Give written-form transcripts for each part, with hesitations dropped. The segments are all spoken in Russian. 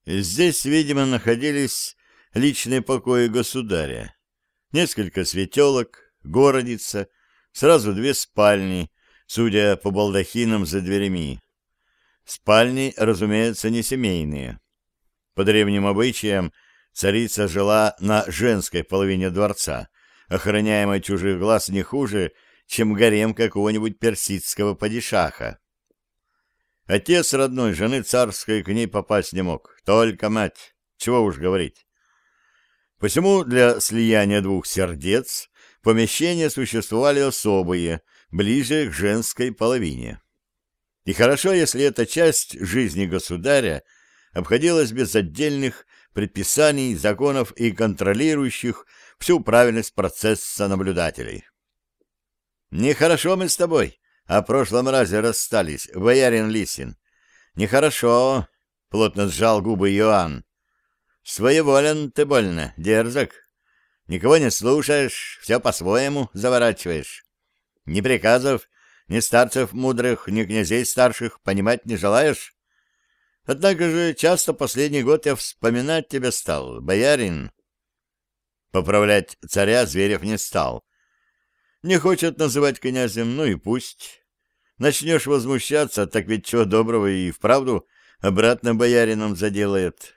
Здесь, видимо, находились личные покои государя. Несколько светелок, городица, сразу две спальни, судя по балдахинам за дверями. Спальни, разумеется, не семейные. По древним обычаям царица жила на женской половине дворца, охраняемой чужих глаз не хуже, чем гарем какого-нибудь персидского падишаха. Отец родной жены царской к ней попасть не мог, только мать, чего уж говорить. Посему для слияния двух сердец помещения существовали особые, ближе к женской половине. И хорошо, если эта часть жизни государя обходилась без отдельных предписаний, законов и контролирующих всю правильность процесса наблюдателей. «Нехорошо мы с тобой о прошлом разе расстались, боярин Лисин. Нехорошо», — плотно сжал губы Иоанн. «Своеволен ты больно, дерзок. Никого не слушаешь, все по-своему заворачиваешь. Ни приказов, ни старцев мудрых, ни князей старших понимать не желаешь? Однако же часто последний год я вспоминать тебя стал, боярин». Поправлять царя Зверев не стал. Не хочет называть князем, ну и пусть. Начнешь возмущаться, так ведь чего доброго и вправду обратно боярином заделает.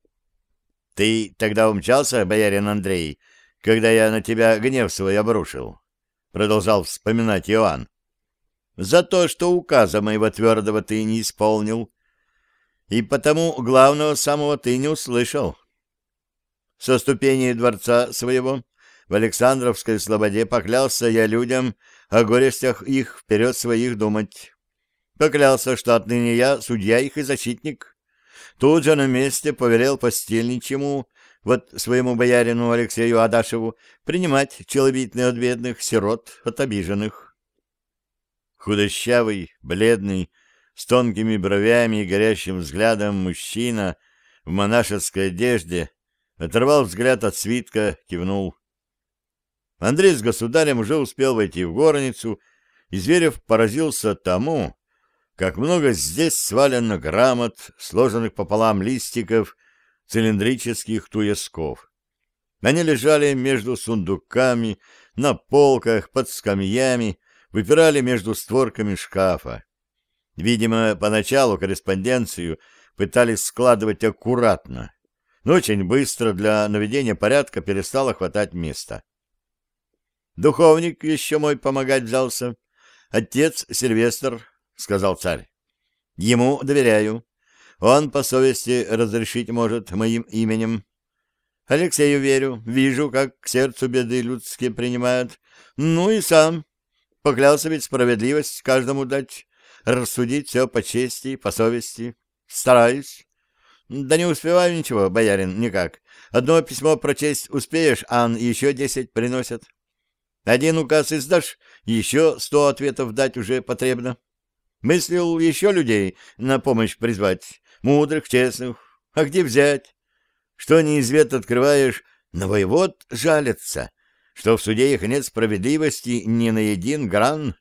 «Ты тогда умчался, боярин Андрей, когда я на тебя гнев свой обрушил?» Продолжал вспоминать Иоанн. «За то, что указа моего твердого ты не исполнил, и потому главного самого ты не услышал. Со ступеней дворца своего в Александровской слободе поклялся я людям о горестях их вперед своих думать. Поклялся, что отныне я судья их и защитник. Тут же на месте повелел постельничему, вот своему боярину Алексею Адашеву, принимать челобитные от бедных сирот, от обиженных». Худощавый, бледный, с тонкими бровями и горящим взглядом мужчина в монашеской одежде оторвал взгляд от свитка, кивнул. Андрей с государем уже успел войти в горницу, и Зверев поразился тому, как много здесь свалено грамот, сложенных пополам листиков, цилиндрических туесков. Они лежали между сундуками, на полках, под скамьями, выпирали между створками шкафа. Видимо, поначалу корреспонденцию пытались складывать аккуратно, но очень быстро для наведения порядка перестало хватать места. «Духовник еще мой помогать взялся. Отец Сильвестр», — сказал царь. «Ему доверяю. Он по совести разрешить может моим именем. Алексею верю, вижу, как к сердцу беды людские принимают. Ну и сам. Поклялся ведь справедливость каждому дать, рассудить все по чести, по совести. Стараюсь. Да не успеваю ничего, боярин, никак. Одно письмо прочесть успеешь, а еще 10 приносят. Один указ издашь, еще 100 ответов дать уже потребно. Мыслил еще людей на помощь призвать, мудрых, честных. А где взять? Что неизвет открываешь, на воевод жалятся, что в суде их нет справедливости ни на един гран.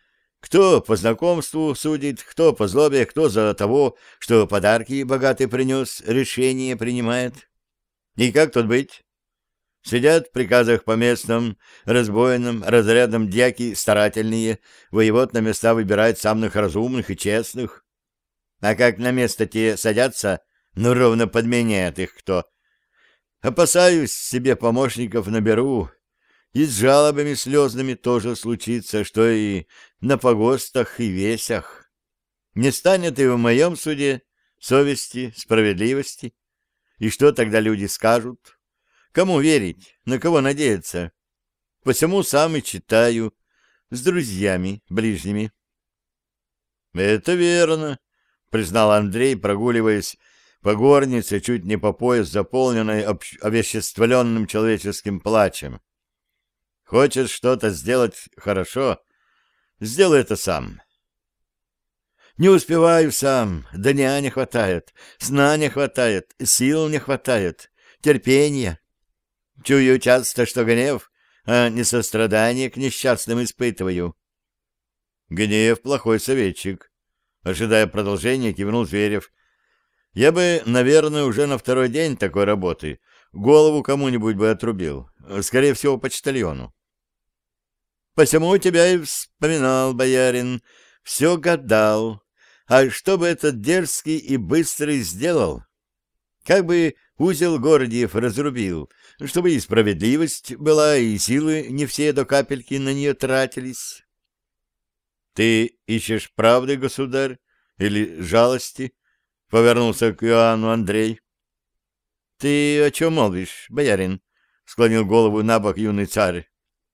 Кто по знакомству судит, кто по злобе, кто за того, что подарки богатый принес, решение принимает. И как тут быть? Сидят в приказах по местным, разбойным, разрядам дьяки старательные, воевод на места выбирает самых разумных и честных. А как на место те садятся, ну ровно подменяет их кто. Опасаюсь, себе помощников наберу, и с жалобами слезными тоже случится, что и на погостах и весях. Не станет и в моем суде совести, справедливости. И что тогда люди скажут? Кому верить, на кого надеяться? Посему сам и читаю, с друзьями ближними. — Это верно, — признал Андрей, прогуливаясь по горнице, чуть не по пояс, заполненной овеществленным человеческим плачем. — Хочешь что-то сделать хорошо? Сделай это сам. — Не успеваю сам, дня не хватает, сна не хватает, сил не хватает, терпения. Чую часто, что гнев, а не сострадание к несчастным испытываю. Гнев — плохой советчик. Ожидая продолжения, кивнул Зверев. Я бы, наверное, уже на второй день такой работы голову кому-нибудь бы отрубил, скорее всего, почтальону. Посему тебя и вспоминал, боярин, все гадал. А что бы этот дерзкий и быстрый сделал? Как бы узел Гордиев разрубил, чтобы и справедливость была, и силы не все до капельки на нее тратились. Ты ищешь правды, государь, или жалости? Повернулся к Иоанну Андрей. Ты о чем молвишь, боярин? Склонил голову на бок юный царь.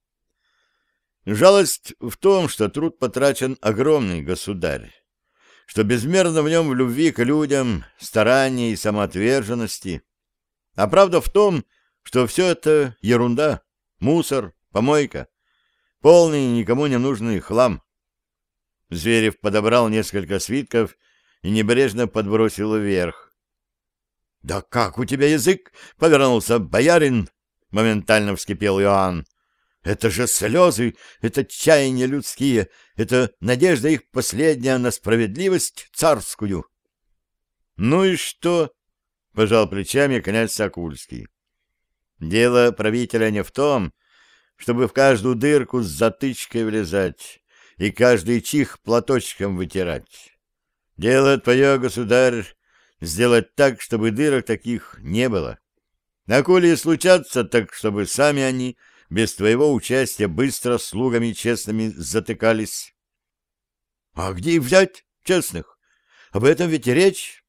Жалость в том, что труд потрачен огромный, государь, что безмерно в нем в любви к людям, старании и самоотверженности. А правда в том, что все это ерунда, мусор, помойка, полный никому не нужный хлам. Зверев подобрал несколько свитков и небрежно подбросил вверх. — Да как у тебя язык повернулся, боярин? — моментально вскипел Иоанн. Это же слезы, это чаяния людские, это надежда их последняя на справедливость царскую. — Ну и что? — пожал плечами князь Сокульский. — Дело правителя не в том, чтобы в каждую дырку с затычкой влезать и каждый чих платочком вытирать. Дело твое, государь, сделать так, чтобы дырок таких не было. А коли случатся, так чтобы сами они без твоего участия быстро слугами честными затыкались. — А где их взять, честных? Об этом ведь и речь.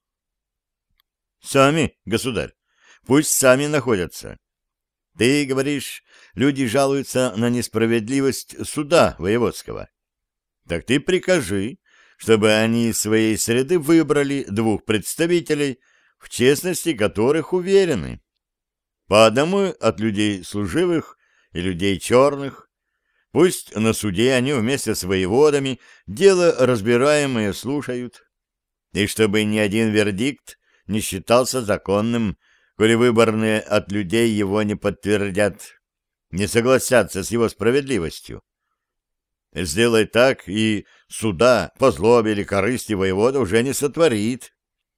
— Сами, государь, пусть сами находятся. Ты говоришь, люди жалуются на несправедливость суда воеводского. Так ты прикажи, чтобы они из своей среды выбрали 2 представителей, в честности которых уверены. По одному от людей служивых и людей черных. Пусть на суде они вместе с воеводами дело разбираемое слушают. И чтобы ни один вердикт не считался законным, коли выборные от людей его не подтвердят, не согласятся с его справедливостью. Сделай так, и суда по злобе или корысти воевода уже не сотворит.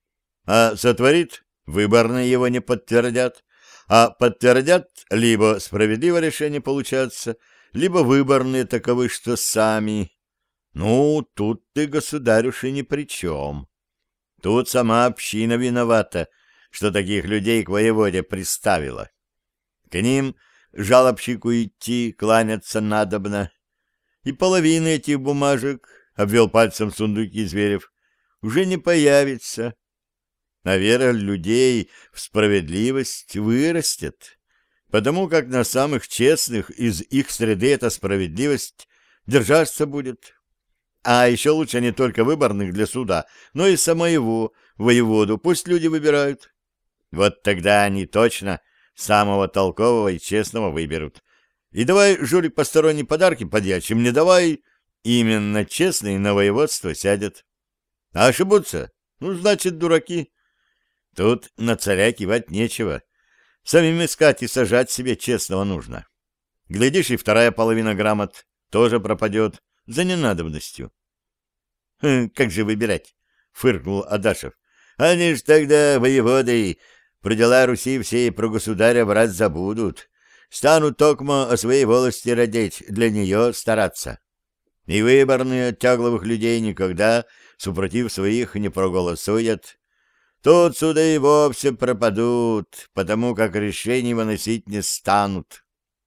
А сотворит, выборные его не подтвердят, а подтвердят, либо справедливо решение получается, либо выборные таковы, что сами. Ну, тут ты, государь, уж и ни при чем. Тут сама община виновата, что таких людей к воеводе приставила. К ним жалобщику идти, кланяться надобно. И половина этих бумажек, — обвел пальцем сундуки Зверев, — уже не появится. А вера людей в справедливость вырастет, потому как на самых честных из их среды эта справедливость держаться будет. А еще лучше не только выборных для суда, но и самого воеводу пусть люди выбирают. Вот тогда они точно самого толкового и честного выберут. И давай, жулик, посторонние подарки подьячим не давай, именно честный на воеводство сядет. А ошибутся? Ну, значит, дураки. Тут на царя кивать нечего. Самим искать и сажать себе честного нужно. Глядишь, и вторая половина грамот тоже пропадет за ненадобностью. — Как же выбирать? — фыркнул Адашев. — Они ж тогда, воеводы, про дела Руси все и про государя врать забудут. Станут токмо о своей волости родить, для нее стараться. И выборные от тягловых людей никогда, супротив своих, не проголосуют. Тут суды и вовсе пропадут, потому как решений выносить не станут.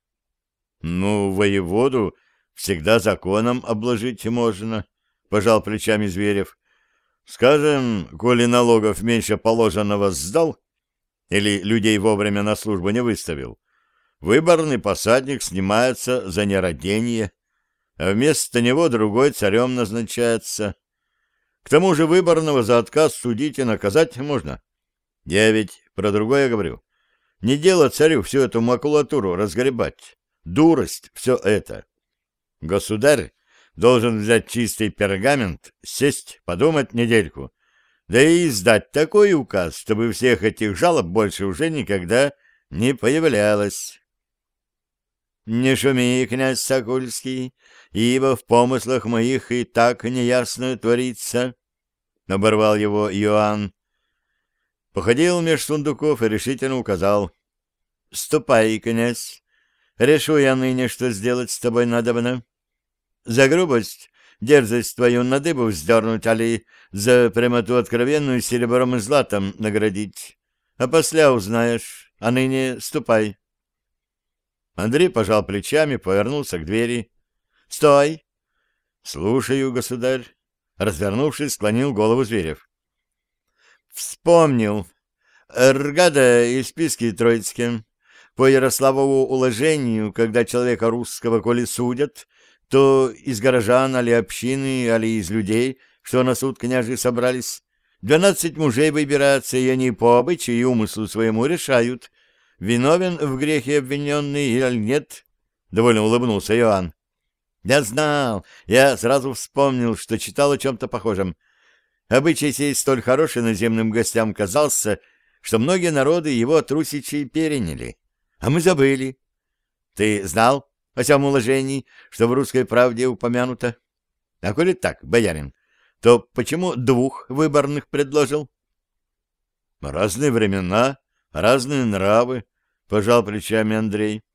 — Ну, воеводу всегда законом обложить можно, — пожал плечами Зверев. — Скажем, коли налогов меньше положенного сдал или людей вовремя на службу не выставил, выборный посадник снимается за нерадение, а вместо него другой царем назначается. К тому же выборного за отказ судить и наказать можно. Я ведь про другое говорю. Не дело царю всю эту макулатуру разгребать. Дурость все это. Государь должен взять чистый пергамент, сесть, подумать недельку, да и издать такой указ, чтобы всех этих жалоб больше уже никогда не появлялось. Не шуми, князь Сокульский, ибо в помыслах моих и так неясно творится, — оборвал его Иоанн. Походил меж сундуков и решительно указал. — Ступай, князь. Решу я ныне, что сделать с тобой надобно. За грубость, дерзость твою на дыбу вздернуть, али за прямоту откровенную серебром и златом наградить. А после узнаешь, а ныне ступай. Андрей пожал плечами, повернулся к двери. — Стой! — Слушаю, государь. Развернувшись, склонил голову Зверев. — Вспомнил. Ргада из списки Троицким. По Ярославову уложению, когда человека русского, коли судят, то из горожан, али общины, али из людей, что на суд княжи собрались, 12 мужей выбираются, и они по обычаю и умыслу своему решают, виновен в грехе обвиненный или нет. Довольно улыбнулся Иоанн. Я знал, я сразу вспомнил, что читал о чем-то похожем. Обычай сей столь хороший наземным гостям казался, что многие народы его от русичей переняли. А мы забыли. Ты знал о сём уложении, что в «Русской правде» упомянуто? А коли так, боярин, то почему 2 выборных предложил? Разные времена, разные нравы, пожал плечами Андрей.